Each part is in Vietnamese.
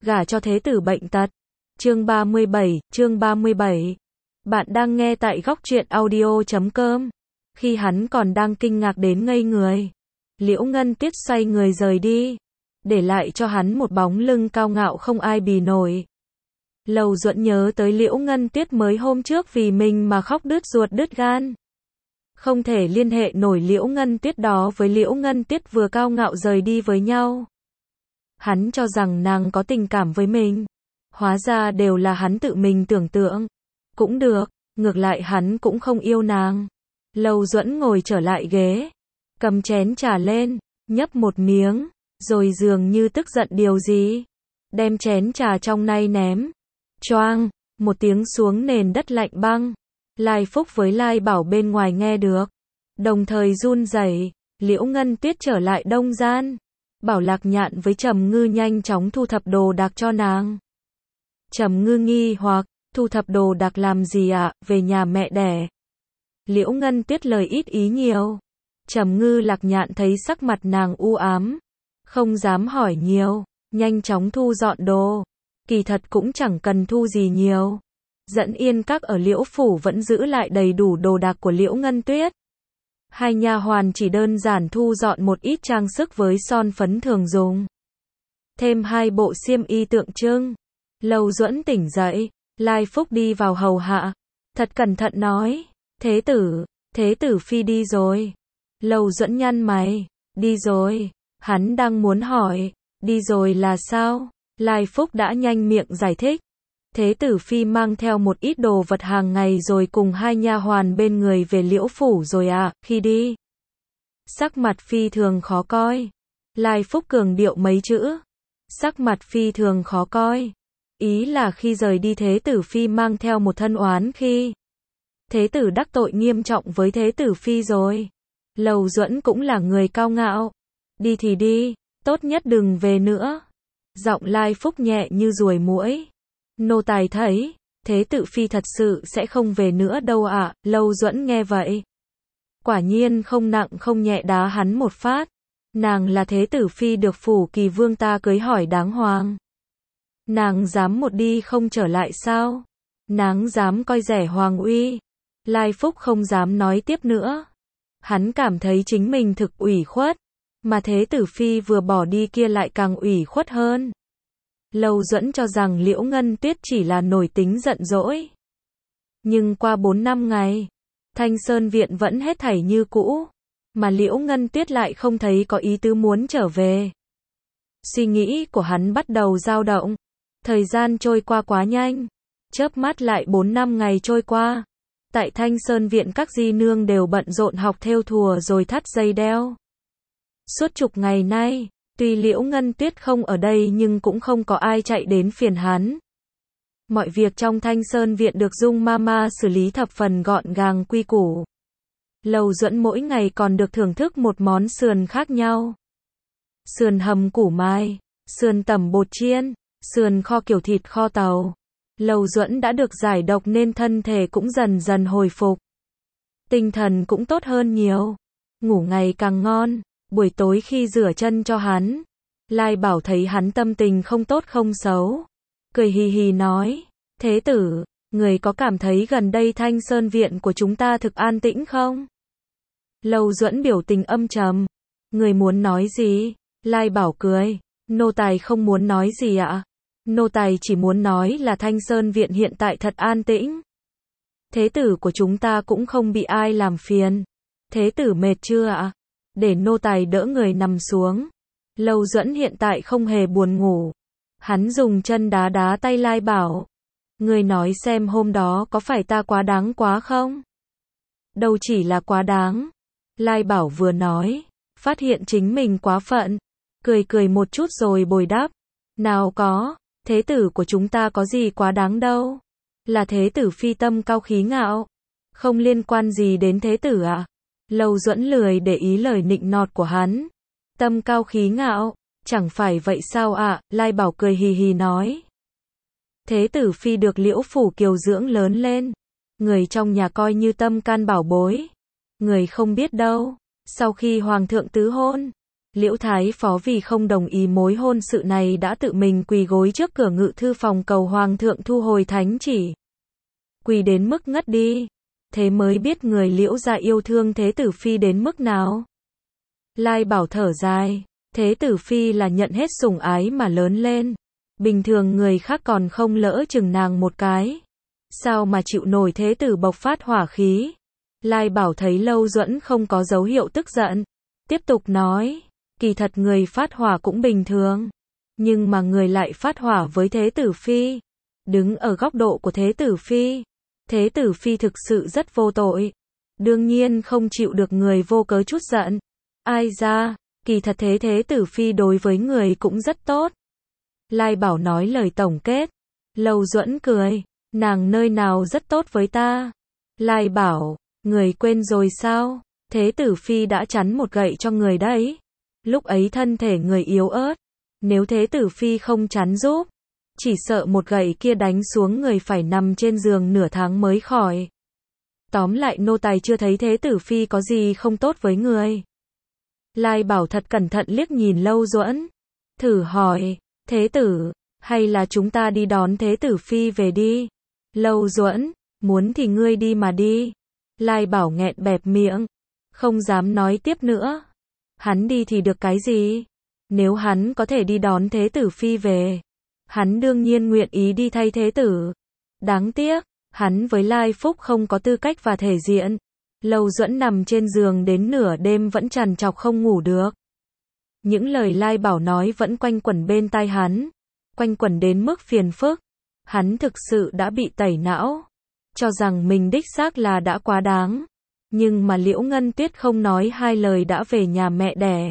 gả cho thế tử bệnh tật. Chương 37. Bạn đang nghe tại góc truyện audio.com. Khi hắn còn đang kinh ngạc đến ngây người, Liễu Ngân Tiết xoay người rời đi, để lại cho hắn một bóng lưng cao ngạo không ai bì nổi. Lầu Duẫn nhớ tới Liễu Ngân Tiết mới hôm trước vì mình mà khóc đứt ruột đứt gan. Không thể liên hệ nổi Liễu Ngân Tiết đó với Liễu Ngân Tiết vừa cao ngạo rời đi với nhau. Hắn cho rằng nàng có tình cảm với mình. Hóa ra đều là hắn tự mình tưởng tượng. Cũng được, ngược lại hắn cũng không yêu nàng. Lầu Duẫn ngồi trở lại ghế, cầm chén trà lên, nhấp một miếng, rồi dường như tức giận điều gì, đem chén trà trong tay ném. Choang, một tiếng xuống nền đất lạnh băng. Lai Phúc với Lai Bảo bên ngoài nghe được, đồng thời run rẩy. Liễu Ngân Tiết trở lại Đông Gian, bảo Lạc Nhạn với Trầm Ngư nhanh chóng thu thập đồ đạc cho nàng. Trầm Ngư nghi hoặc, thu thập đồ đạc làm gì ạ, về nhà mẹ đẻ. Liễu Ngân Tiết lời ít ý nhiều. Trầm Ngư Lạc Nhạn thấy sắc mặt nàng u ám, không dám hỏi nhiều, nhanh chóng thu dọn đồ. Kỳ thật cũng chẳng cần thu gì nhiều. Dẫn Yên Các ở Liễu Phủ vẫn giữ lại đầy đủ đồ đạc của Liễu Ngân Tuyết. Hai nha hoàn chỉ đơn giản thu dọn một ít trang sức với son phấn thường dùng. Thêm 2 bộ xiêm y tượng trưng. Lầu Duẫn tỉnh dậy, Lai Phúc đi vào hầu hạ. Thật cẩn thận nói, thế tử phi đi rồi. Lầu Duẫn nhăn mày, đi rồi. Hắn đang muốn hỏi, đi rồi là sao? Lai Phúc đã nhanh miệng giải thích. Thế tử phi mang theo một ít đồ vật hàng ngày rồi cùng 2 nha hoàn bên người về Liễu Phủ rồi à, khi đi. Sắc mặt phi thường khó coi. Lai Phúc cường điệu mấy chữ. Sắc mặt phi thường khó coi. Ý là khi rời đi thế tử phi mang theo một thân oán khi. Thế tử đắc tội nghiêm trọng với thế tử phi rồi. Lầu Duẫn cũng là người cao ngạo. Đi thì đi, tốt nhất đừng về nữa. Giọng Lai Phúc nhẹ như ruồi muỗi. Nô tài thấy, thế tử phi thật sự sẽ không về nữa đâu ạ. Lầu Duẫn nghe vậy, quả nhiên không nặng không nhẹ đá hắn một phát. Nàng là thế tử phi được Phủ Kỳ Vương ta cưới hỏi đáng hoàng. Nàng dám một đi không trở lại sao? Nàng dám coi rẻ hoàng uy. Lai Phúc không dám nói tiếp nữa. Hắn cảm thấy chính mình thực ủy khuất, mà thế tử phi vừa bỏ đi kia lại càng ủy khuất hơn. Lầu Duẫn cho rằng Liễu Ngân Tuyết chỉ là nổi tính giận dỗi. Nhưng qua 4 năm ngày, Thanh Sơn Viện vẫn hết thảy như cũ, mà Liễu Ngân Tuyết lại không thấy có ý tứ muốn trở về. Suy nghĩ của hắn bắt đầu dao động. Thời gian trôi qua quá nhanh, chớp mắt lại 4 năm ngày trôi qua. Tại Thanh Sơn Viện các di nương đều bận rộn học thêu thùa rồi thắt dây đeo. Suốt chục ngày nay, tuy Liễu Ngân Tuyết không ở đây nhưng cũng không có ai chạy đến phiền hắn. Mọi việc trong Thanh Sơn Viện được Dung Mama xử lý thập phần gọn gàng quy củ. Lầu Duẫn mỗi ngày còn được thưởng thức một món sườn khác nhau. Sườn hầm củ mai, sườn tẩm bột chiên, sườn kho kiểu thịt kho tàu. Lầu Duẫn đã được giải độc nên thân thể cũng dần dần hồi phục. Tinh thần cũng tốt hơn nhiều. Ngủ ngày càng ngon. Buổi tối khi rửa chân cho hắn, Lai Bảo thấy hắn tâm tình không tốt không xấu. Cười hì hì nói, thế tử, người có cảm thấy gần đây Thanh Sơn Viện của chúng ta thực an tĩnh không? Lầu Duẫn biểu tình âm trầm. Người muốn nói gì? Lai Bảo cười, nô tài không muốn nói gì ạ. Nô tài chỉ muốn nói là Thanh Sơn Viện hiện tại thật an tĩnh. Thế tử của chúng ta cũng không bị ai làm phiền. Thế tử mệt chưa ạ? Để nô tài đỡ người nằm xuống. Lầu Duẫn hiện tại không hề buồn ngủ. Hắn dùng chân đá đá tay Lai Bảo. Người nói xem hôm đó có phải ta quá đáng quá không? Đâu chỉ là quá đáng. Lai Bảo vừa nói, phát hiện chính mình quá phận. Cười một chút rồi bồi đáp. Nào có, thế tử của chúng ta có gì quá đáng đâu. Là thế tử phi tâm cao khí ngạo. Không liên quan gì đến thế tử ạ. Lầu Duẫn lười để ý lời nịnh nọt của hắn. Tâm cao khí ngạo, chẳng phải vậy sao ạ? Lai Bảo cười hì hì nói. Thế tử phi được Liễu Phủ kiều dưỡng lớn lên. Người trong nhà coi như tâm can bảo bối. Người không biết đâu. Sau khi Hoàng thượng tứ hôn, Liễu Thái Phó vì không đồng ý mối hôn sự này đã tự mình quỳ gối trước cửa ngự thư phòng cầu Hoàng thượng thu hồi thánh chỉ. Quỳ đến mức ngất đi. Thế mới biết người Liễu gia yêu thương Thế Tử Phi đến mức nào. Lai Bảo thở dài. Thế Tử Phi là nhận hết sủng ái mà lớn lên. Bình thường người khác còn không lỡ chừng nàng một cái. Sao mà chịu nổi Thế Tử bộc phát hỏa khí. Lai Bảo thấy Lâu Duẫn không có dấu hiệu tức giận. Tiếp tục nói. Kỳ thật người phát hỏa cũng bình thường. Nhưng mà người lại phát hỏa với Thế Tử Phi. Đứng ở góc độ của Thế Tử Phi. Thế Tử Phi thực sự rất vô tội. Đương nhiên không chịu được người vô cớ chút giận. Ai ra, kỳ thật Thế Tử Phi đối với người cũng rất tốt. Lai Bảo nói lời tổng kết. Lâu Duẫn cười. Nàng nơi nào rất tốt với ta. Lai Bảo, người quên rồi sao? Thế Tử Phi đã chắn một gậy cho người đấy. Lúc ấy thân thể người yếu ớt. Nếu Thế Tử Phi không chắn giúp, chỉ sợ một gậy kia đánh xuống người phải nằm trên giường nửa tháng mới khỏi. Tóm lại nô tài chưa thấy Thế Tử Phi có gì không tốt với người. Lai Bảo thật cẩn thận liếc nhìn Lâu Duẫn. Thử hỏi, Thế Tử, hay là chúng ta đi đón Thế Tử Phi về đi? Lâu Duẫn, muốn thì ngươi đi mà đi. Lai Bảo nghẹn bẹp miệng. Không dám nói tiếp nữa. Hắn đi thì được cái gì? Nếu hắn có thể đi đón Thế Tử Phi về, hắn đương nhiên nguyện ý đi thay Thế Tử. Đáng tiếc, hắn với Lai Phúc không có tư cách và thể diện. Lâu Duẫn nằm trên giường đến nửa đêm vẫn trằn trọc không ngủ được. Những lời Lai Bảo nói vẫn quanh quẩn bên tai hắn. Quanh quẩn đến mức phiền phức. Hắn thực sự đã bị tẩy não. Cho rằng mình đích xác là đã quá đáng. Nhưng mà Liễu Ngân Tuyết không nói hai lời đã về nhà mẹ đẻ.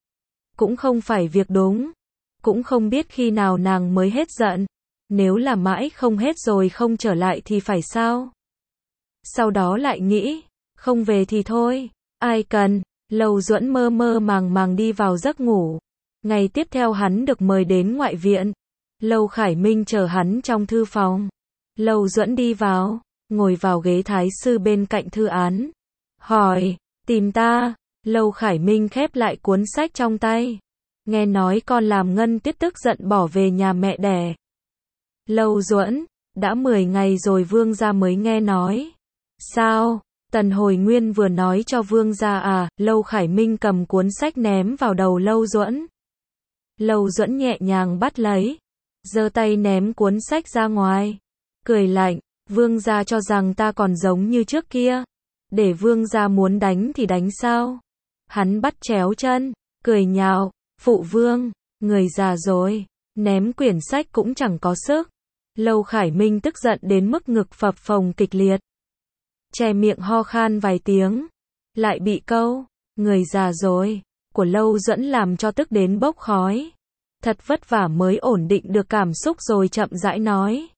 Cũng không phải việc đúng. Cũng không biết khi nào nàng mới hết giận. Nếu là mãi không hết rồi không trở lại thì phải sao? Sau đó lại nghĩ, không về thì thôi, ai cần. Lâu Duẫn mơ mơ màng màng đi vào giấc ngủ. Ngày tiếp theo hắn được mời đến ngoại viện. Lâu Khải Minh chờ hắn trong thư phòng. Lâu Duẫn đi vào, ngồi vào ghế thái sư bên cạnh thư án. Hỏi, tìm ta? Lâu Khải Minh khép lại cuốn sách trong tay. Nghe nói con làm Ngân Tuyết tức giận bỏ về nhà mẹ đẻ. Lâu Duẫn, đã 10 ngày rồi vương gia mới nghe nói. Sao? Tần Hồi Nguyên vừa nói cho vương gia à? Lâu Khải Minh cầm cuốn sách ném vào đầu Lâu Duẫn. Lâu Duẫn nhẹ nhàng bắt lấy, giơ tay ném cuốn sách ra ngoài. Cười lạnh, vương gia cho rằng ta còn giống như trước kia. Để vương gia muốn đánh thì đánh sao? Hắn bắt chéo chân, cười nhạo, phụ vương, người già rồi, ném quyển sách cũng chẳng có sức. Lâu Khải Minh tức giận đến mức ngực phập phồng kịch liệt. Che miệng ho khan vài tiếng. Lại bị câu, người già rồi, của Lâu Duẫn làm cho tức đến bốc khói. Thật vất vả mới ổn định được cảm xúc rồi chậm rãi nói.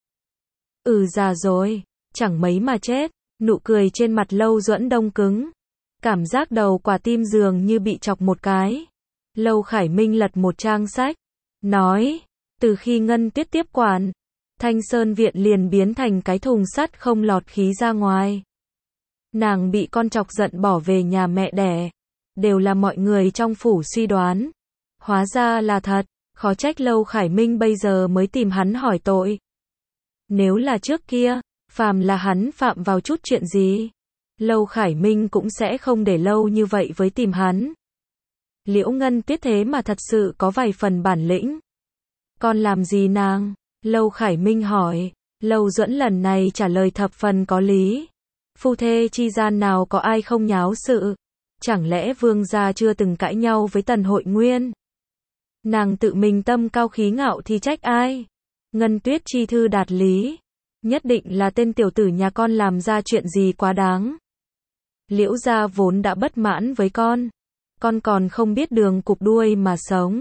Già rồi, chẳng mấy mà chết. Nụ cười trên mặt Lâu Duẫn đông cứng. Cảm giác đầu quả tim dường như bị chọc một cái. Lâu Khải Minh lật một trang sách. Nói, từ khi Ngân Tuyết tiếp quản, Thanh Sơn Viện liền biến thành cái thùng sắt không lọt khí ra ngoài. Nàng bị con chọc giận bỏ về nhà mẹ đẻ. Đều là mọi người trong phủ suy đoán. Hóa ra là thật, khó trách Lâu Khải Minh bây giờ mới tìm hắn hỏi tội. Nếu là trước kia, phàm là hắn phạm vào chút chuyện gì, Lâu Khải Minh cũng sẽ không để lâu như vậy với tìm hắn. Liễu Ngân Tuyết thế mà thật sự có vài phần bản lĩnh. Con làm gì nàng? Lâu Khải Minh hỏi. Lâu Duẫn lần này trả lời thập phần có lý. Phu thê chi gian nào có ai không nháo sự? Chẳng lẽ vương gia chưa từng cãi nhau với Tần Hội Nguyên? Nàng tự mình tâm cao khí ngạo thì trách ai? Ngân Tuyết chi thư đạt lý. Nhất định là tên tiểu tử nhà con làm ra chuyện gì quá đáng. Liễu gia vốn đã bất mãn với con còn không biết đường cụp đuôi mà sống.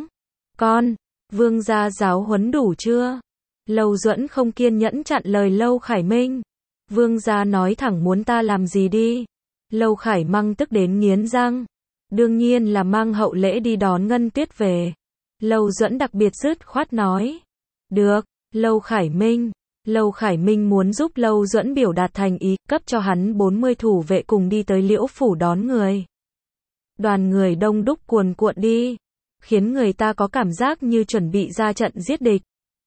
Vương gia giáo huấn đủ chưa? Lâu Duẫn không kiên nhẫn chặn lời Lâu Khải Minh. Vương gia nói thẳng muốn ta làm gì đi. Lâu Khải Măng tức đến nghiến răng. Đương nhiên là mang hậu lễ đi đón Ngân Tuyết về. Lâu Duẫn đặc biệt dứt khoát nói. Được, Lâu Khải Minh muốn giúp Lâu Duẫn biểu đạt thành ý, cấp cho hắn 40 thủ vệ cùng đi tới Liễu phủ đón người. Đoàn người đông đúc cuồn cuộn đi. khiến người ta có cảm giác như chuẩn bị ra trận giết địch.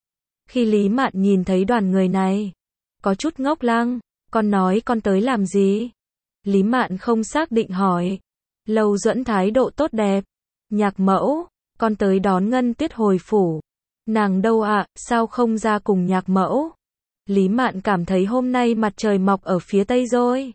Khi Lý Mạn nhìn thấy đoàn người này, có chút ngốc lăng, con nói con tới làm gì? Lý Mạn không xác định hỏi. Lâu Duẫn thái độ tốt đẹp. Nhạc mẫu, con tới đón Ngân Tuyết hồi phủ. Nàng đâu ạ, sao không ra cùng nhạc mẫu? Lý Mạn cảm thấy hôm nay mặt trời mọc ở phía tây rồi.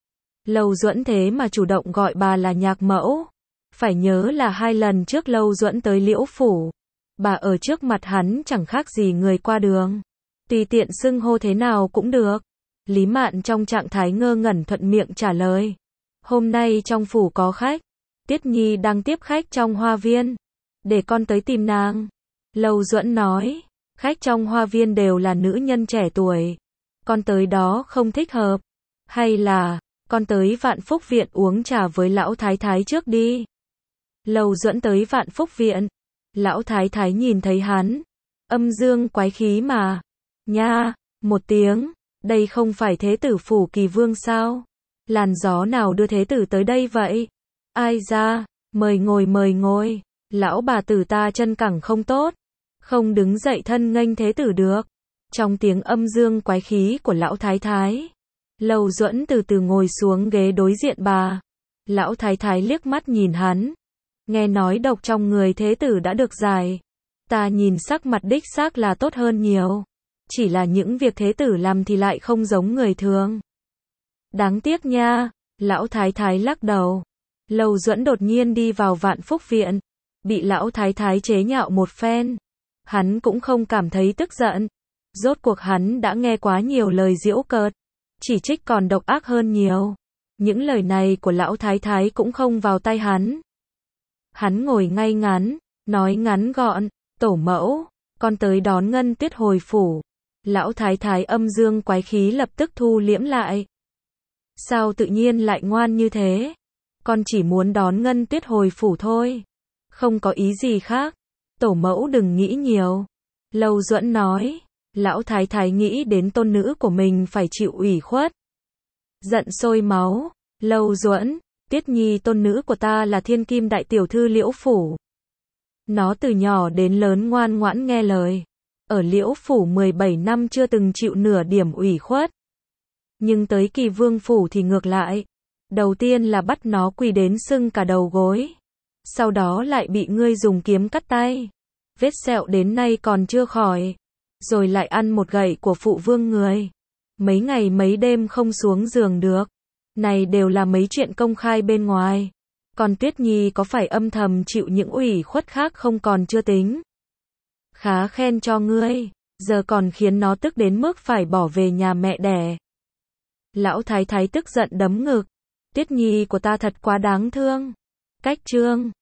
Lâu Duẫn thế mà chủ động gọi bà là nhạc mẫu. Phải nhớ là 2 lần trước Lâu Duẫn tới Liễu phủ. Bà ở trước mặt hắn chẳng khác gì người qua đường. Tùy tiện xưng hô thế nào cũng được. Lý Mạn trong trạng thái ngơ ngẩn thuận miệng trả lời. Hôm nay trong phủ có khách. Tiết Nhi đang tiếp khách trong hoa viên. Để con tới tìm nàng. Lâu Duẫn nói. Khách trong hoa viên đều là nữ nhân trẻ tuổi. Con tới đó không thích hợp. Hay là, con tới Vạn Phúc Viện uống trà với lão thái thái trước đi. Lâu Duẫn tới Vạn Phúc Viện. Lão thái thái nhìn thấy hắn. Âm dương quái khí mà. Nha, một tiếng. Đây không phải thế tử phủ Kỳ Vương sao? Làn gió nào đưa thế tử tới đây vậy? Ai ra, mời ngồi mời ngồi. Lão bà tử ta chân cẳng không tốt. Không đứng dậy thân nghênh thế tử được. Trong tiếng âm dương quái khí của lão thái thái. Lâu Duẫn từ từ ngồi xuống ghế đối diện bà. Lão thái thái liếc mắt nhìn hắn. Nghe nói độc trong người thế tử đã được giải. Ta nhìn sắc mặt đích xác là tốt hơn nhiều. Chỉ là những việc thế tử làm thì lại không giống người thường. Đáng tiếc nha. Lão thái thái lắc đầu. Lâu Duẫn đột nhiên đi vào Vạn Phúc Viện. Bị lão thái thái chế nhạo một phen. Hắn cũng không cảm thấy tức giận. Rốt cuộc hắn đã nghe quá nhiều lời giễu cợt. Chỉ trích còn độc ác hơn nhiều. Những lời này của lão thái thái cũng không vào tai hắn. Hắn ngồi ngay ngắn, nói ngắn gọn. Tổ mẫu, con tới đón Ngân Tuyết hồi phủ. Lão thái thái âm dương quái khí lập tức thu liễm lại. Sao tự nhiên lại ngoan như thế? Con chỉ muốn đón Ngân Tuyết hồi phủ thôi. Không có ý gì khác. Tổ mẫu đừng nghĩ nhiều. Lâu Duẫn nói. Lão thái thái nghĩ đến tôn nữ của mình phải chịu ủy khuất. Giận sôi máu. Lâu Duẫn, Tiết Nhi tôn nữ của ta là thiên kim đại tiểu thư Liễu phủ. Nó từ nhỏ đến lớn ngoan ngoãn nghe lời. Ở Liễu phủ 17 năm chưa từng chịu nửa điểm ủy khuất. Nhưng tới Kỳ Vương phủ thì ngược lại. Đầu tiên là bắt nó quỳ đến sưng cả đầu gối. Sau đó lại bị ngươi dùng kiếm cắt tay. Vết sẹo đến nay còn chưa khỏi. Rồi lại ăn một gậy của phụ vương người. Mấy ngày mấy đêm không xuống giường được. Này đều là mấy chuyện công khai bên ngoài. Còn Tuyết Nhi có phải âm thầm chịu những ủy khuất khác không còn chưa tính. Khá khen cho ngươi. Giờ còn khiến nó tức đến mức phải bỏ về nhà mẹ đẻ. Lão thái thái tức giận đấm ngực. Tuyết Nhi của ta thật quá đáng thương. Cách trương.